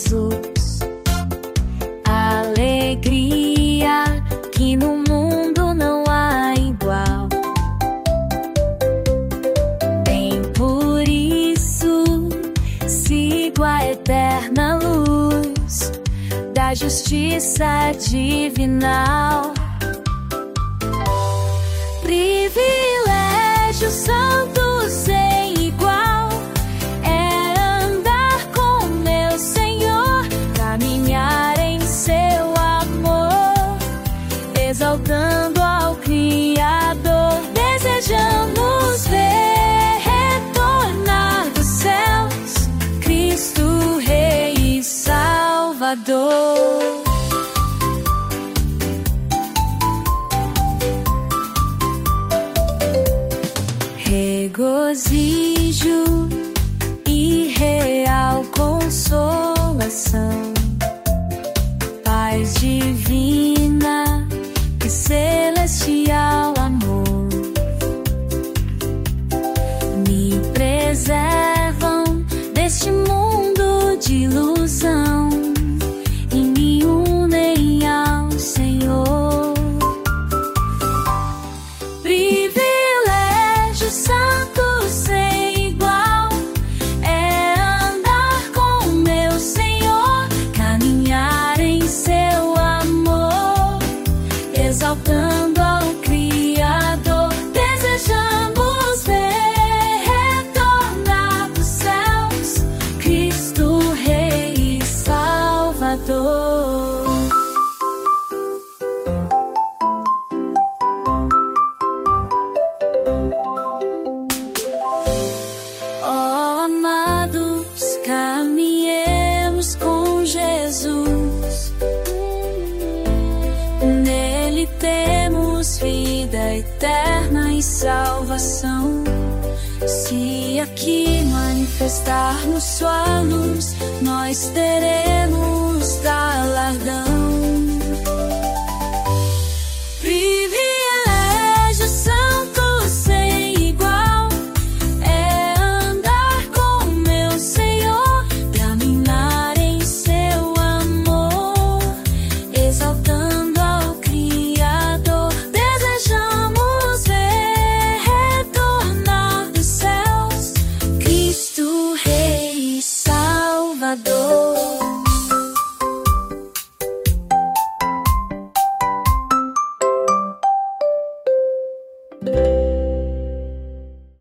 Jesus. Alegria que no mundo não há igual. Bem por isso sigo a eterna luz da justiça divinal. Privilégio santo sem igual é andar com meu Senhor, caminhar em seu amor, exaltando ao Criador. Desejamos ver retornar dos céus Cristo Rei e Salvador. Regozijo e real consolação, paz divina e celestial amor me preservam deste mundo de ilusão e me unem ao Senhor. Santo sem igual é andar com meu Senhor, caminhar em seu amor, exaltando ao Criador. Desejamos ver retornar dos céus Cristo Rei e Salvador. Caminhemos com Jesus, nele temos vida eterna e salvação. Se aqui manifestarmos sua luz, nós teremos